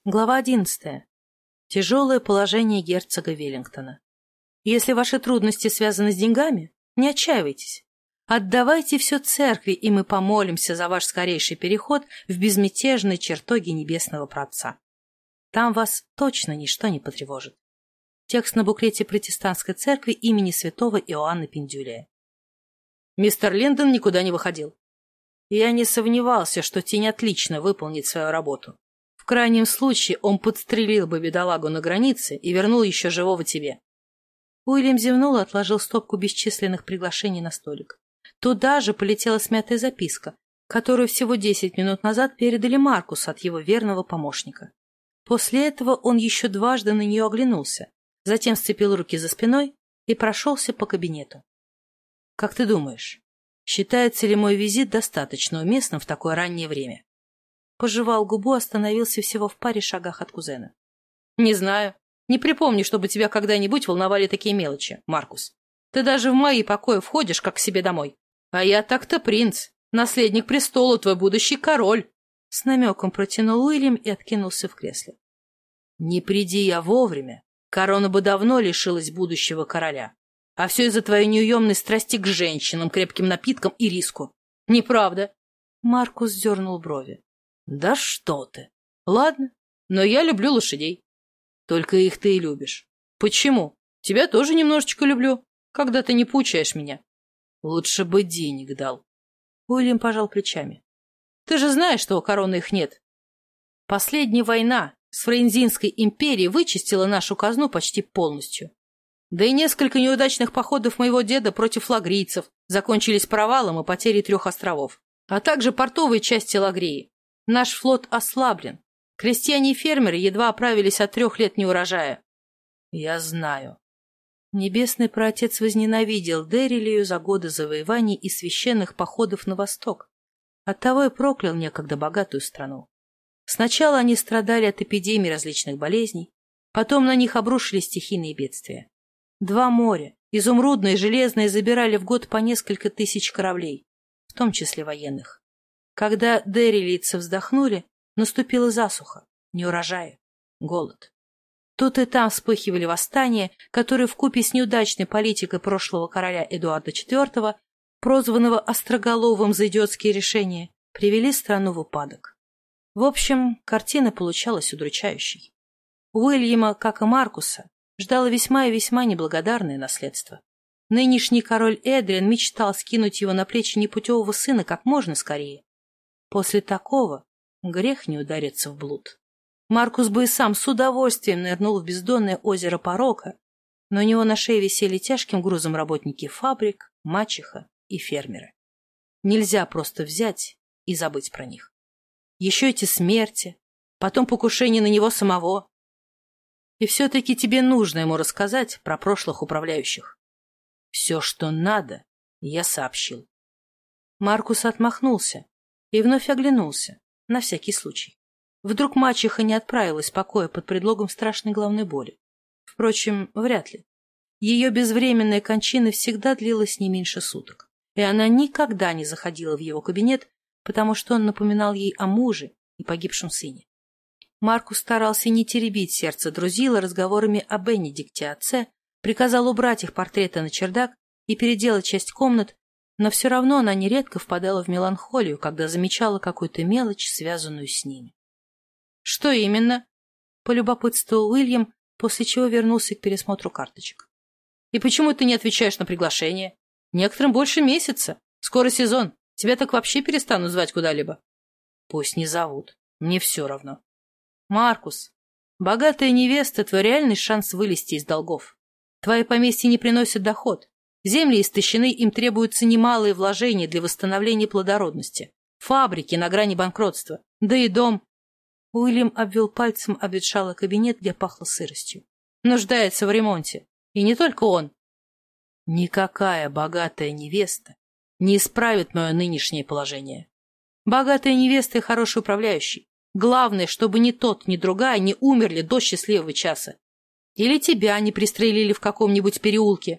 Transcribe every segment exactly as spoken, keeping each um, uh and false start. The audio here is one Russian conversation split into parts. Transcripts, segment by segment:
Глава одиннадцатая. Тяжелое положение герцога Веллингтона. Если ваши трудности связаны с деньгами, не отчаивайтесь. Отдавайте все церкви, и мы помолимся за ваш скорейший переход в безмятежные чертоги Небесного Праотца. Там вас точно ничто не потревожит. Текст на буклете протестантской церкви имени святого Иоанна Пендюлия. Мистер Линдон никуда не выходил. Я не сомневался, что тень отлично выполнит свою работу. В крайнем случае он подстрелил бы бедолагу на границе и вернул еще живого тебе. Уильям зевнул и отложил стопку бесчисленных приглашений на столик. Туда же полетела смятая записка, которую всего десять минут назад передали Маркусу от его верного помощника. После этого он еще дважды на нее оглянулся, затем сцепил руки за спиной и прошелся по кабинету. «Как ты думаешь, считается ли мой визит достаточно уместным в такое раннее время?» Пожевал губу, остановился всего в паре шагах от кузена. «Не знаю. Не припомню, чтобы тебя когда-нибудь волновали такие мелочи, Маркус. Ты даже в мои покои входишь, как к себе домой. А я так-то принц, наследник престола, твой будущий король!» С намеком протянул Уильям и откинулся в кресле. «Не приди я вовремя, корона бы давно лишилась будущего короля. А все из-за твоей неуемной страсти к женщинам, крепким напиткам и риску. Неправда?» Маркус дернул брови. «Да что ты! Ладно, но я люблю лошадей. Только их ты и любишь. Почему? Тебя тоже немножечко люблю, когда ты не поучаешь меня. Лучше бы денег дал». Уильям пожал плечами. «Ты же знаешь, что у короны их нет. Последняя война с Фрейнзинской империей вычистила нашу казну почти полностью. Да и несколько неудачных походов моего деда против лагрийцев закончились провалом и потерей трех островов, а также портовые части Лагрии. Наш флот ослаблен. Крестьяне и фермеры едва оправились от трех лет неурожая». «Я знаю». Небесный Праотец возненавидел Деррилию за годы завоеваний и священных походов на восток. Оттого и проклял некогда богатую страну. Сначала они страдали от эпидемий различных болезней, потом на них обрушились стихийные бедствия. Два моря, изумрудное и железное, забирали в год по несколько тысяч кораблей, в том числе военных. Когда деррилийцы вздохнули, наступила засуха, неурожай, голод. Тут и там вспыхивали восстания, которые вкупе с неудачной политикой прошлого короля Эдуарда четвёртого, прозванного Остроголовым за идиотские решения, привели страну в упадок. В общем, картина получалась удручающей. Уильяма, как и Маркуса, ждало весьма и весьма неблагодарное наследство. Нынешний король Эдриан мечтал скинуть его на плечи непутевого сына как можно скорее. После такого грех не удариться в блуд. Маркус бы и сам с удовольствием нырнул в бездонное озеро порока, но у него на шее висели тяжким грузом работники фабрик, мачеха и фермеры. Нельзя просто взять и забыть про них. Еще эти смерти, потом покушение на него самого. И все-таки тебе нужно ему рассказать про прошлых управляющих. Все, что надо, я сообщил. Маркус отмахнулся и вновь оглянулся, на всякий случай. Вдруг мачеха не отправилась в покой под предлогом страшной головной боли. Впрочем, вряд ли. Ее безвременная кончина всегда длилась не меньше суток, и она никогда не заходила в его кабинет, потому что он напоминал ей о муже и погибшем сыне. Маркус старался не теребить сердце Друзила разговорами о Бенедикте отце, приказал убрать их портреты на чердак и переделать часть комнат, но все равно она нередко впадала в меланхолию, когда замечала какую-то мелочь, связанную с ними. «Что именно?» — полюбопытствовал Уильям, после чего вернулся к пересмотру карточек. «И почему ты не отвечаешь на приглашение? Некоторым больше месяца. Скоро сезон. Тебя так вообще перестанут звать куда-либо». «Пусть не зовут. Мне все равно». «Маркус, богатая невеста — твой реальный шанс вылезти из долгов. Твои поместья не приносят доход. Земли истощены, им требуются немалые вложения для восстановления плодородности. Фабрики на грани банкротства. Да и дом...» Уильям обвел пальцем обветшалый кабинет, где пахло сыростью. «Нуждается в ремонте. И не только он». «Никакая богатая невеста не исправит мое нынешнее положение. Богатая невеста и хороший управляющий. Главное, чтобы ни тот, ни другая не умерли до счастливого часа. Или тебя не пристрелили в каком-нибудь переулке.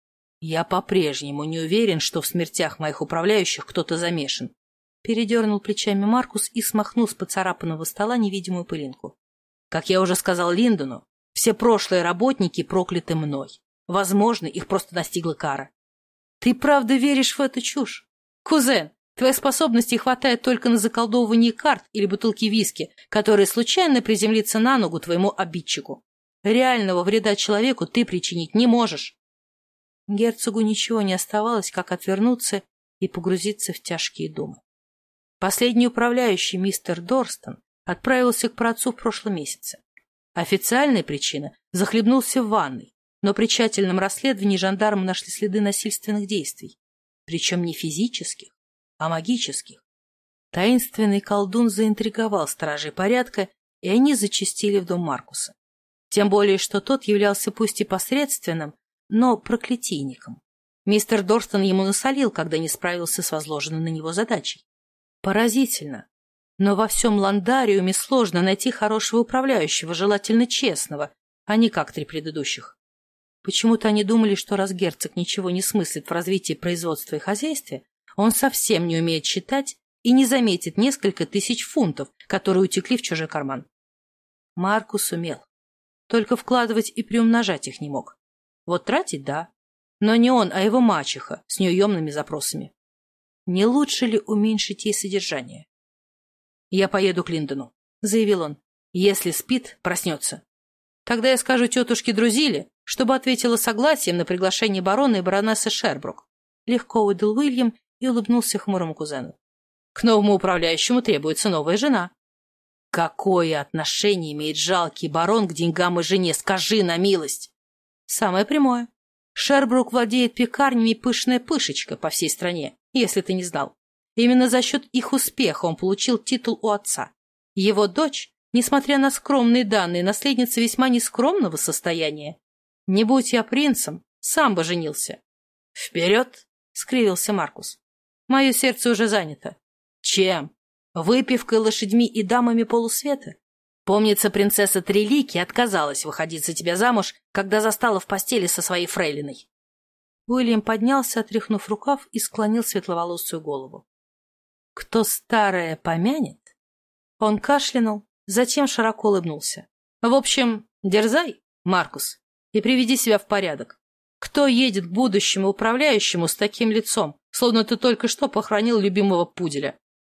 Я по-прежнему не уверен, что в смертях моих управляющих кто-то замешан». Передернул плечами Маркус и смахнул с поцарапанного стола невидимую пылинку. Как я уже сказал Линдону, все прошлые работники прокляты мной. Возможно, их просто настигла кара. Ты правда веришь в эту чушь? Кузен, твоих способностей хватает только на заколдовывание карт или бутылки виски, которые случайно приземлятся на ногу твоему обидчику. Реального вреда человеку ты причинить не можешь. Герцогу ничего не оставалось, как отвернуться и погрузиться в тяжкие думы. Последний управляющий, мистер Дорстон, отправился к праотцу в прошлом месяце. Официальная причина – захлебнулся в ванной, но при тщательном расследовании жандармы нашли следы насильственных действий, причем не физических, а магических. Таинственный колдун заинтриговал стражей порядка, и они зачастили в дом Маркуса. Тем более, что тот являлся пусть и посредственным, но проклятийником. Мистер Дорстон ему насолил, когда не справился с возложенной на него задачей. Поразительно. Но во всем Ландариуме сложно найти хорошего управляющего, желательно честного, а не как три предыдущих. Почему-то они думали, что раз герцог ничего не смыслит в развитии производства и хозяйстве, он совсем не умеет считать и не заметит несколько тысяч фунтов, которые утекли в чужой карман. Маркус умел. Только вкладывать и приумножать их не мог. Вот тратить – да. Но не он, а его мачеха с неуемными запросами. Не лучше ли уменьшить ей содержание? «Я поеду к Линдону», — заявил он. «Если спит, проснется. Тогда я скажу тетушке Друзиле, чтобы ответила согласием на приглашение барона и баронессы Шербрук». Легко выдал Уильям и улыбнулся хмурому кузену. «К новому управляющему требуется новая жена». «Какое отношение имеет жалкий барон к деньгам и жене? Скажи на милость!» «Самое прямое. Шербрук владеет пекарнями «Пышная пышечка» по всей стране, если ты не знал. Именно за счет их успеха он получил титул у отца. Его дочь, несмотря на скромные данные, наследница весьма нескромного состояния. Не будь я принцем, сам бы женился». «Вперед!» — скривился Маркус. «Мое сердце уже занято». «Чем? Выпивкой, лошадьми и дамами полусвета? Помнится, принцесса Трилики отказалась выходить за тебя замуж, когда застала в постели со своей фрейлиной». Уильям поднялся, отряхнув рукав, и склонил светловолосую голову. «Кто старое помянет?» Он кашлянул, затем широко улыбнулся. «В общем, дерзай, Маркус, и приведи себя в порядок. Кто едет к будущему управляющему с таким лицом, словно ты только что похоронил любимого пуделя?»